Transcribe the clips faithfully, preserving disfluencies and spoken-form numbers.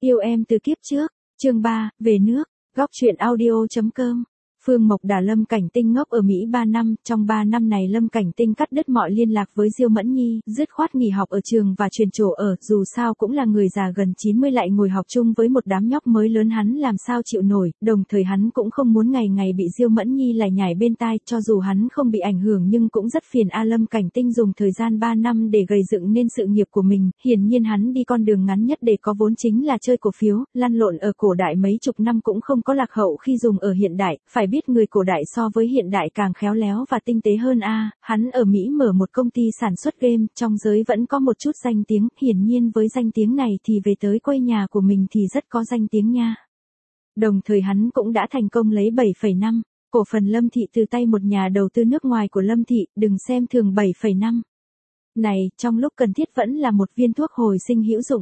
Yêu em từ kiếp trước, chương ba, về nước, góc truyện audio.com. Phương Mộc Đà Lâm Cảnh Tinh ngốc ở Mỹ ba năm, trong ba năm này Lâm Cảnh Tinh cắt đứt mọi liên lạc với Diêu Mẫn Nhi, dứt khoát nghỉ học ở trường và chuyển chỗ ở, dù sao cũng là người già gần chín mươi lại ngồi học chung với một đám nhóc mới lớn hắn làm sao chịu nổi, đồng thời hắn cũng không muốn ngày ngày bị Diêu Mẫn Nhi lải nhải bên tai, cho dù hắn không bị ảnh hưởng nhưng cũng rất phiền a. Lâm Cảnh Tinh dùng thời gian ba năm để gầy dựng nên sự nghiệp của mình, hiển nhiên hắn đi con đường ngắn nhất để có vốn chính là chơi cổ phiếu, lăn lộn ở cổ đại mấy chục năm cũng không có lạc hậu khi dùng ở hiện đại, phải biết người cổ đại so với hiện đại càng khéo léo và tinh tế hơn a. À, hắn ở Mỹ mở một công ty sản xuất game, trong giới vẫn có một chút danh tiếng, hiển nhiên với danh tiếng này thì về tới quê nhà của mình thì rất có danh tiếng nha. Đồng thời hắn cũng đã thành công lấy bảy phẩy năm cổ phần Lâm Thị từ tay một nhà đầu tư nước ngoài của Lâm Thị, đừng xem thường bảy phẩy năm này, trong lúc cần thiết vẫn là một viên thuốc hồi sinh hữu dụng.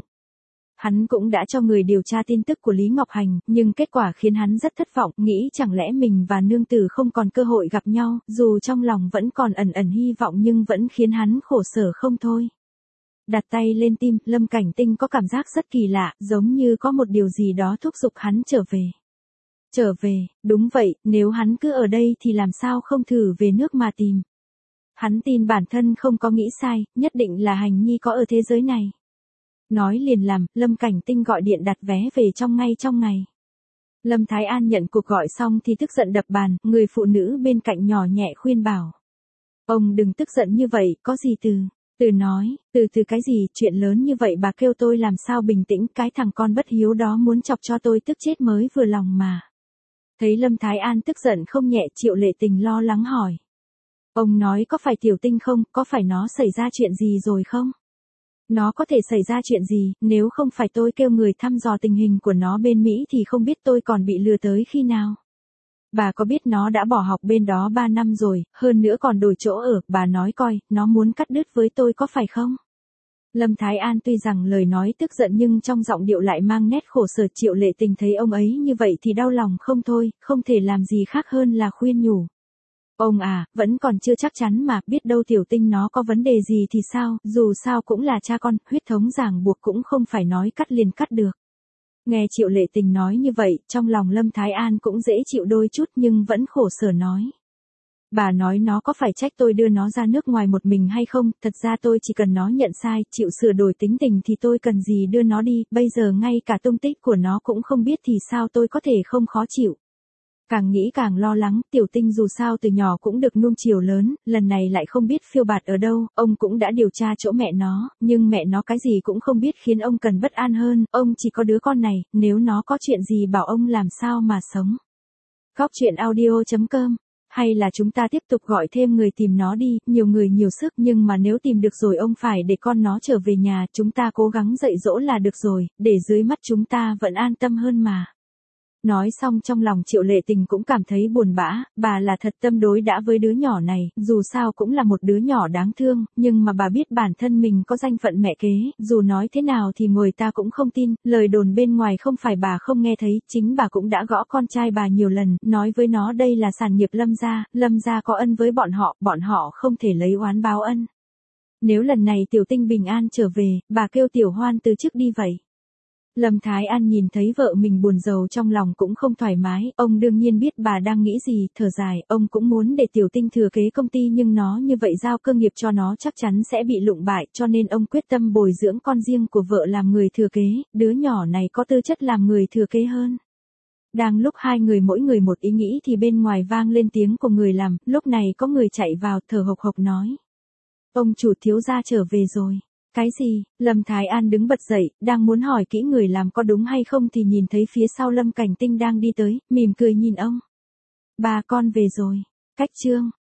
Hắn cũng đã cho người điều tra tin tức của Lý Ngọc Hành, nhưng kết quả khiến hắn rất thất vọng, nghĩ chẳng lẽ mình và nương tử không còn cơ hội gặp nhau, dù trong lòng vẫn còn ẩn ẩn hy vọng nhưng vẫn khiến hắn khổ sở không thôi. Đặt tay lên tim, Lâm Cảnh Tinh có cảm giác rất kỳ lạ, giống như có một điều gì đó thúc giục hắn trở về. Trở về, đúng vậy, nếu hắn cứ ở đây thì làm sao không thử về nước mà tìm. Hắn tin bản thân không có nghĩ sai, nhất định là Hành Nhi có ở thế giới này. Nói liền làm, Lâm Cảnh Tinh gọi điện đặt vé về trong ngay trong ngày. Lâm Thái An nhận cuộc gọi xong thì tức giận đập bàn, người phụ nữ bên cạnh nhỏ nhẹ khuyên bảo. Ông đừng tức giận như vậy, có gì từ, từ nói, từ từ cái gì, chuyện lớn như vậy bà kêu tôi làm sao bình tĩnh, cái thằng con bất hiếu đó muốn chọc cho tôi tức chết mới vừa lòng mà. Thấy Lâm Thái An tức giận không nhẹ, Triệu Lệ Tình lo lắng hỏi. Ông nói có phải Tiểu Tinh không, có phải nó xảy ra chuyện gì rồi không? Nó có thể xảy ra chuyện gì, nếu không phải tôi kêu người thăm dò tình hình của nó bên Mỹ thì không biết tôi còn bị lừa tới khi nào. Bà có biết nó đã bỏ học bên đó ba năm rồi, hơn nữa còn đổi chỗ ở, bà nói coi, nó muốn cắt đứt với tôi có phải không? Lâm Thái An tuy rằng lời nói tức giận nhưng trong giọng điệu lại mang nét khổ sở. Triệu Lệ Tình thấy ông ấy như vậy thì đau lòng không thôi, không thể làm gì khác hơn là khuyên nhủ. Ông à, vẫn còn chưa chắc chắn mà, biết đâu Tiểu Tinh nó có vấn đề gì thì sao, dù sao cũng là cha con, huyết thống ràng buộc cũng không phải nói cắt liền cắt được. Nghe Triệu Lệ Tình nói như vậy, trong lòng Lâm Thái An cũng dễ chịu đôi chút nhưng vẫn khổ sở nói. Bà nói nó có phải trách tôi đưa nó ra nước ngoài một mình hay không, thật ra tôi chỉ cần nó nhận sai, chịu sửa đổi tính tình thì tôi cần gì đưa nó đi, bây giờ ngay cả tung tích của nó cũng không biết thì sao tôi có thể không khó chịu. Càng nghĩ càng lo lắng, Tiểu Tinh dù sao từ nhỏ cũng được nuông chiều lớn, lần này lại không biết phiêu bạt ở đâu, ông cũng đã điều tra chỗ mẹ nó, nhưng mẹ nó cái gì cũng không biết khiến ông cần bất an hơn, ông chỉ có đứa con này, nếu nó có chuyện gì bảo ông làm sao mà sống. Góc truyện audio.com. Hay là chúng ta tiếp tục gọi thêm người tìm nó đi, nhiều người nhiều sức nhưng mà nếu tìm được rồi ông phải để con nó trở về nhà, chúng ta cố gắng dạy dỗ là được rồi, để dưới mắt chúng ta vẫn an tâm hơn mà. Nói xong trong lòng Triệu Lệ Tình cũng cảm thấy buồn bã, bà là thật tâm đối đã với đứa nhỏ này, dù sao cũng là một đứa nhỏ đáng thương, nhưng mà bà biết bản thân mình có danh phận mẹ kế, dù nói thế nào thì người ta cũng không tin, lời đồn bên ngoài không phải bà không nghe thấy, chính bà cũng đã gõ con trai bà nhiều lần, nói với nó đây là sản nghiệp Lâm gia, Lâm gia có ân với bọn họ, bọn họ không thể lấy oán báo ân. Nếu lần này Tiểu Tinh bình an trở về, bà kêu Tiểu Hoan từ chức đi vậy. Lâm Thái An nhìn thấy vợ mình buồn rầu trong lòng cũng không thoải mái, ông đương nhiên biết bà đang nghĩ gì, thở dài, ông cũng muốn để Tiểu Tinh thừa kế công ty nhưng nó như vậy giao cơ nghiệp cho nó chắc chắn sẽ bị lụng bại, cho nên ông quyết tâm bồi dưỡng con riêng của vợ làm người thừa kế, đứa nhỏ này có tư chất làm người thừa kế hơn. Đang lúc hai người mỗi người một ý nghĩ thì bên ngoài vang lên tiếng của người làm, lúc này có người chạy vào thở hộc hộc nói. Ông chủ thiếu gia trở về rồi. Cái gì? Lâm Thái An đứng bật dậy, đang muốn hỏi kỹ người làm có đúng hay không thì nhìn thấy phía sau Lâm Cảnh Tinh đang đi tới, mỉm cười nhìn ông. Bà con về rồi. Cách chương.